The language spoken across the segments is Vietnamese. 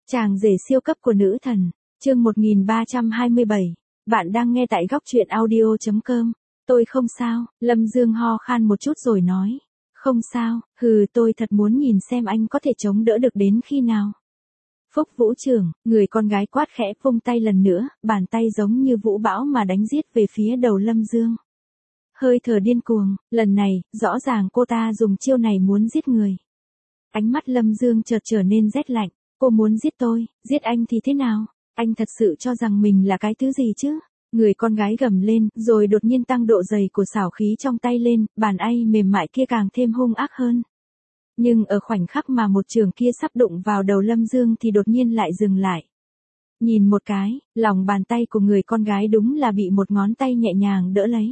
Chàng rể siêu cấp của nữ thần, chương 1327, bạn đang nghe tại góc truyện audio.com. Tôi không sao, Lâm Dương ho khan một chút rồi nói. Không sao, tôi thật muốn nhìn xem anh có thể chống đỡ được đến khi nào. Phúc Vũ trưởng, người con gái quát khẽ vung tay lần nữa, bàn tay giống như vũ bão mà đánh giết về phía đầu Lâm Dương. Hơi thở điên cuồng, lần này, rõ ràng cô ta dùng chiêu này muốn giết người. Ánh mắt Lâm Dương chợt trở nên rét lạnh. Cô muốn giết tôi, giết anh thì thế nào? Anh thật sự cho rằng mình là cái thứ gì chứ? Người con gái gầm lên, rồi đột nhiên tăng độ dày của xảo khí trong tay lên, bàn tay mềm mại kia càng thêm hung ác hơn. Nhưng ở khoảnh khắc mà một trường kia sắp đụng vào đầu Lâm Dương thì đột nhiên lại dừng lại. Nhìn một cái, lòng bàn tay của người con gái đúng là bị một ngón tay nhẹ nhàng đỡ lấy.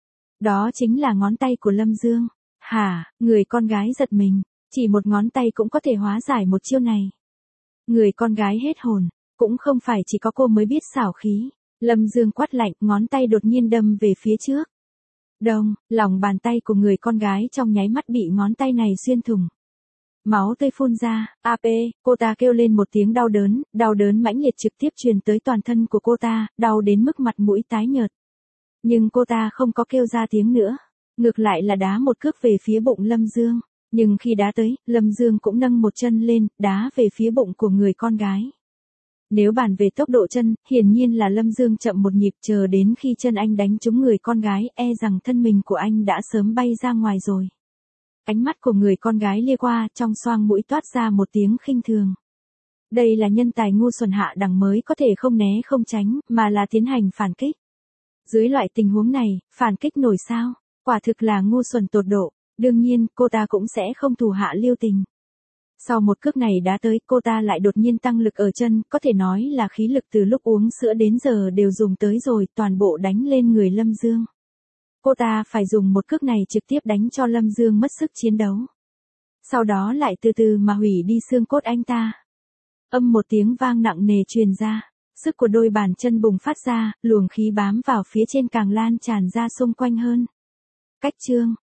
Đó chính là ngón tay của Lâm Dương. Hả, người con gái giật mình, chỉ một ngón tay cũng có thể hóa giải một chiêu này. Người con gái hết hồn, cũng không phải chỉ có cô mới biết xảo khí. Lâm Dương quát lạnh, ngón tay đột nhiên đâm về phía trước. Đông, lòng bàn tay của người con gái trong nháy mắt bị ngón tay này xuyên thủng. Máu tươi phun ra, cô ta kêu lên một tiếng đau đớn mãnh liệt trực tiếp truyền tới toàn thân của cô ta, đau đến mức mặt mũi tái nhợt. Nhưng cô ta không có kêu ra tiếng nữa, ngược lại là đá một cước về phía bụng Lâm Dương. Nhưng khi đá tới, Lâm Dương cũng nâng một chân lên, đá về phía bụng của người con gái. Nếu bàn về tốc độ chân, hiển nhiên là Lâm Dương chậm một nhịp, chờ đến khi chân anh đánh trúng người con gái, rằng thân mình của anh đã sớm bay ra ngoài rồi. Ánh mắt của người con gái lia qua, trong xoang mũi toát ra một tiếng khinh thường. Đây là nhân tài ngu xuẩn hạ đẳng mới có thể không né không tránh, mà là tiến hành phản kích. Dưới loại tình huống này, phản kích nổi sao? Quả thực là ngu xuẩn tột độ. Đương nhiên, cô ta cũng sẽ không thủ hạ lưu tình. Sau một cước này đá tới, cô ta lại đột nhiên tăng lực ở chân, có thể nói là khí lực từ lúc uống sữa đến giờ đều dùng tới rồi, toàn bộ đánh lên người Lâm Dương. Cô ta phải dùng một cước này trực tiếp đánh cho Lâm Dương mất sức chiến đấu. Sau đó lại từ từ mà hủy đi xương cốt anh ta. Âm một tiếng vang nặng nề truyền ra, sức của đôi bàn chân bùng phát ra, luồng khí bám vào phía trên càng lan tràn ra xung quanh hơn. Cách chương,